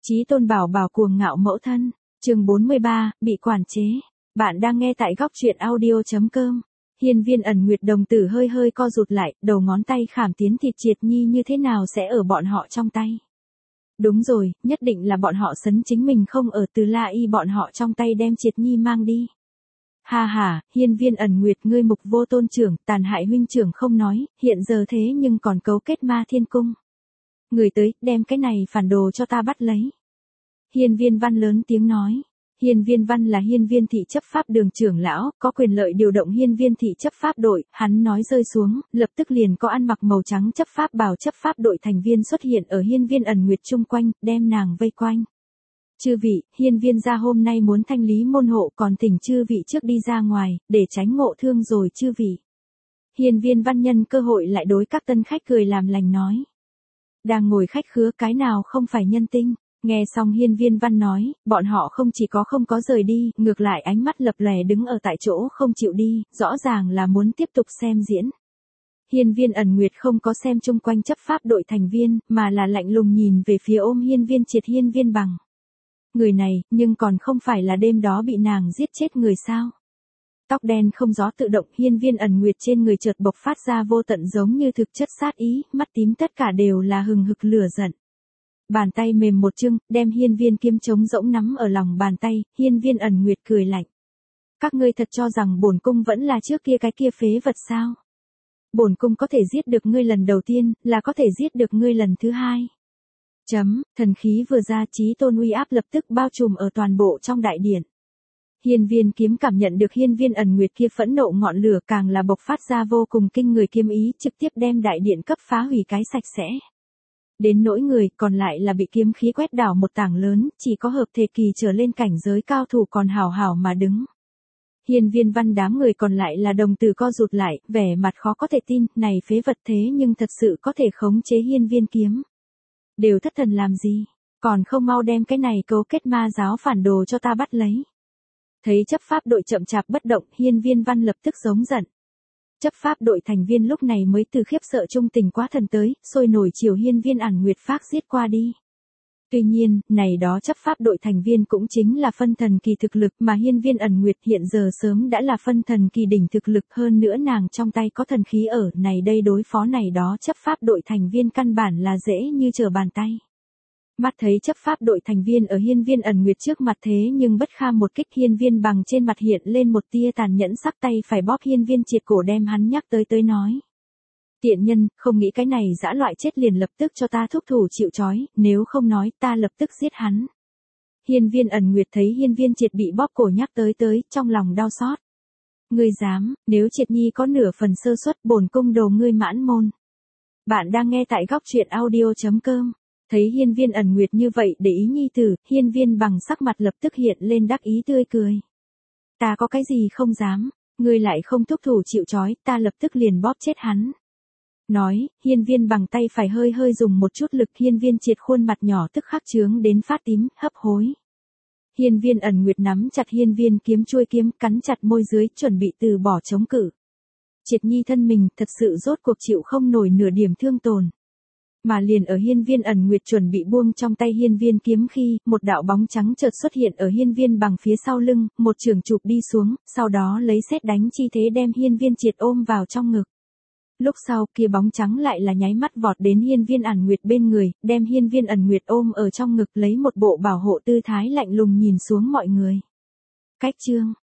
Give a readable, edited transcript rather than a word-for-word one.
Chí Tôn bảo bảo cuồng ngạo mẫu thân, chương 43, bị quản chế. Bạn đang nghe tại góc truyện audio.com. Hiên Viên Ẩn Nguyệt đồng tử hơi hơi co rụt lại, đầu ngón tay khảm tiến thịt Triệt Nhi như thế nào sẽ ở bọn họ trong tay. Đúng rồi, nhất định là bọn họ sấn chính mình không ở Từ La Y bọn họ trong tay đem Triệt Nhi mang đi. Ha ha, Hiên Viên Ẩn Nguyệt ngươi mục vô tôn trưởng, tàn hại huynh trưởng không nói, hiện giờ thế nhưng còn cấu kết Ma Thiên Cung. Người tới, đem cái này phản đồ cho ta bắt lấy. Hiên Viên Văn lớn tiếng nói. Hiên Viên Văn là Hiên Viên thị chấp pháp đường trưởng lão, có quyền lợi điều động Hiên Viên thị chấp pháp đội, hắn nói rơi xuống, lập tức liền có ăn mặc màu trắng chấp pháp bào chấp pháp đội thành viên xuất hiện ở Hiên Viên Ẩn Nguyệt chung quanh, đem nàng vây quanh. Chư vị, Hiên Viên gia hôm nay muốn thanh lý môn hộ, còn thỉnh chư vị trước đi ra ngoài, để tránh ngộ thương rồi chư vị. Hiên Viên Văn nhân cơ hội lại đối các tân khách cười làm lành nói. Đang ngồi khách khứa cái nào không phải nhân tinh. Nghe xong Hiên Viên Văn nói, bọn họ không chỉ có không có rời đi, ngược lại ánh mắt lập lòe đứng ở tại chỗ không chịu đi, rõ ràng là muốn tiếp tục xem diễn. Hiên Viên Ẩn Nguyệt không có xem chung quanh chấp pháp đội thành viên, mà là lạnh lùng nhìn về phía ôm Hiên Viên Triệt Hiên Viên Bằng. Người này, nhưng còn không phải là đêm đó bị nàng giết chết người sao? Tóc đen không gió tự động, Hiên Viên Ẩn Nguyệt trên người chợt bộc phát ra vô tận giống như thực chất sát ý, mắt tím tất cả đều là hừng hực lửa giận. Bàn tay mềm một chưng, đem Hiên Viên kiếm trống rỗng nắm ở lòng bàn tay, Hiên Viên Ẩn Nguyệt cười lạnh. Các ngươi thật cho rằng bổn cung vẫn là trước kia cái kia phế vật sao? Bổn cung có thể giết được ngươi lần đầu tiên, là có thể giết được ngươi lần thứ hai. Thần khí vừa ra, Chí Tôn uy áp lập tức bao trùm ở toàn bộ trong đại điện. Hiên Viên kiếm cảm nhận được Hiên Viên Ẩn Nguyệt kia phẫn nộ ngọn lửa càng là bộc phát ra vô cùng kinh người kiếm ý, trực tiếp đem đại điện cấp phá hủy cái sạch sẽ. Đến nỗi người còn lại là bị kiếm khí quét đảo một tảng lớn, chỉ có hợp thể kỳ trở lên cảnh giới cao thủ còn hào hào mà đứng. Hiên Viên Văn đám người còn lại là đồng tử co rụt lại, vẻ mặt khó có thể tin, này phế vật thế nhưng thật sự có thể khống chế Hiên Viên kiếm. Đều thất thần làm gì, còn không mau đem cái này cấu kết ma giáo phản đồ cho ta bắt lấy. Thấy chấp pháp đội chậm chạp bất động, Hiên Viên Văn lập tức giống giận. Chấp pháp đội thành viên lúc này mới từ khiếp sợ trung tình quá thần tới, sôi nổi chiều Hiên Viên Ẩn Nguyệt phát giết qua đi. Tuy nhiên, này đó chấp pháp đội thành viên cũng chính là phân thần kỳ thực lực mà Hiên Viên Ẩn Nguyệt hiện giờ sớm đã là phân thần kỳ đỉnh thực lực, hơn nữa nàng trong tay có thần khí ở, này đây đối phó này đó chấp pháp đội thành viên căn bản là dễ như trở bàn tay. Mắt thấy chấp pháp đội thành viên ở Hiên Viên Ẩn Nguyệt trước mặt thế nhưng bất kham một kích, Hiên Viên Bằng trên mặt hiện lên một tia tàn nhẫn, sắc tay phải bóp Hiên Viên Triệt cổ đem hắn nhắc tới nói. Tiện nhân, không nghĩ cái này dã loại chết liền lập tức cho ta thúc thủ chịu trói, nếu không nói ta lập tức giết hắn. Hiên Viên Ẩn Nguyệt thấy Hiên Viên Triệt bị bóp cổ nhắc tới, trong lòng đau xót. Ngươi dám, nếu Triệt Nhi có nửa phần sơ suất, bổn cung đồ ngươi mãn môn. Bạn đang nghe tại góc truyện audio.com. Thấy Hiên Viên Ẩn Nguyệt như vậy để ý nhi tử, Hiên Viên Bằng sắc mặt lập tức hiện lên đắc ý tươi cười. Ta có cái gì không dám, ngươi lại không thúc thủ chịu trói, ta lập tức liền bóp chết hắn. Nói, Hiên Viên Bằng tay phải hơi hơi dùng một chút lực, Hiên Viên Triệt khuôn mặt nhỏ tức khắc chướng đến phát tím, hấp hối. Hiên Viên Ẩn Nguyệt nắm chặt Hiên Viên kiếm chuôi kiếm, cắn chặt môi dưới, chuẩn bị từ bỏ chống cự. Triệt Nhi thân mình thật sự rốt cuộc chịu không nổi nửa điểm thương tổn. Mà liền ở Hiên Viên Ẩn Nguyệt chuẩn bị buông trong tay Hiên Viên kiếm khi, một đạo bóng trắng chợt xuất hiện ở Hiên Viên Bằng phía sau lưng, một trường chụp đi xuống, sau đó lấy sét đánh chi thế đem Hiên Viên Triệt ôm vào trong ngực. Lúc sau, kia bóng trắng lại là nháy mắt vọt đến Hiên Viên Ẩn Nguyệt bên người, đem Hiên Viên Ẩn Nguyệt ôm ở trong ngực, lấy một bộ bảo hộ tư thái lạnh lùng nhìn xuống mọi người. Cách chương,